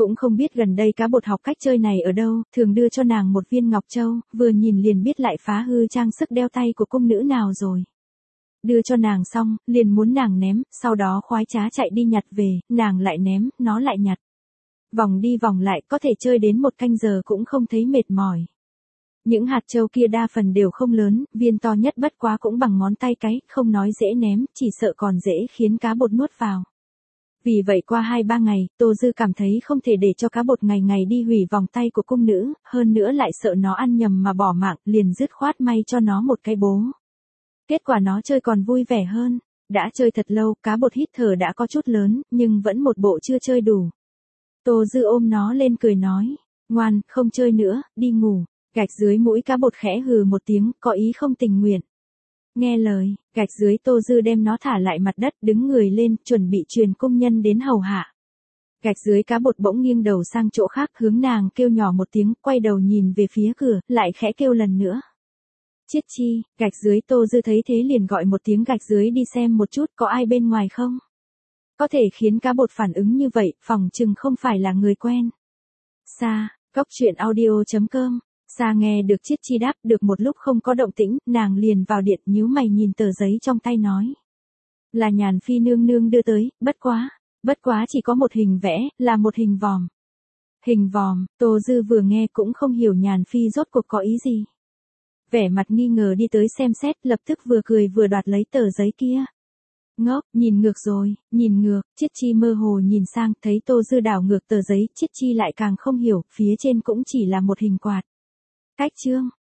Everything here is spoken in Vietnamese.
Cũng không biết gần đây cá bột học cách chơi này ở đâu, thường đưa cho nàng một viên ngọc châu, vừa nhìn liền biết lại phá hư trang sức đeo tay của cung nữ nào rồi. Đưa cho nàng xong, liền muốn nàng ném, sau đó khoái trá chạy đi nhặt về, nàng lại ném, nó lại nhặt. Vòng đi vòng lại có thể chơi đến 1 canh giờ cũng không thấy mệt mỏi. Những hạt châu kia đa phần đều không lớn, viên to nhất bất quá cũng bằng ngón tay cái, không nói dễ ném, chỉ sợ còn dễ khiến cá bột nuốt vào. Vì vậy qua 2-3 ngày, Tô Dư cảm thấy không thể để cho cá bột ngày ngày đi hủy vòng tay của cung nữ, hơn nữa lại sợ nó ăn nhầm mà bỏ mạng, liền dứt khoát may cho nó một cái bố. Kết quả nó chơi còn vui vẻ hơn. Đã chơi thật lâu, cá bột hít thở đã có chút lớn, nhưng vẫn một bộ chưa chơi đủ. Tô Dư ôm nó lên cười nói, ngoan, không chơi nữa, đi ngủ. Gạch dưới mũi cá bột khẽ hừ một tiếng, có ý không tình nguyện. Nghe lời, gạch dưới Tô Dư đem nó thả lại mặt đất, đứng người lên, chuẩn bị truyền công nhân đến hầu hạ. Gạch dưới cá bột bỗng nghiêng đầu sang chỗ khác, hướng nàng kêu nhỏ một tiếng, quay đầu nhìn về phía cửa, lại khẽ kêu lần nữa. Chiết chi, gạch dưới Tô Dư thấy thế liền gọi một tiếng gạch dưới đi xem một chút có ai bên ngoài không. Có thể khiến cá bột phản ứng như vậy, phỏng chừng không phải là người quen. Sa, goctruyện.audio.com. Sa nghe được Chiết chi đáp, được một lúc không có động tĩnh, nàng liền vào điện nhíu mày nhìn tờ giấy trong tay nói. Là Nhàn Phi nương nương đưa tới, bất quá chỉ có một hình vẽ, là một hình vòm. Hình vòm, Tô Dư vừa nghe cũng không hiểu Nhàn Phi rốt cuộc có ý gì. Vẻ mặt nghi ngờ đi tới xem xét, lập tức vừa cười vừa đoạt lấy tờ giấy kia. Ngốc, nhìn ngược rồi, nhìn ngược, Chiết chi mơ hồ nhìn sang, thấy Tô Dư đảo ngược tờ giấy, Chiết chi lại càng không hiểu, phía trên cũng chỉ là một hình quạt. Cách chương.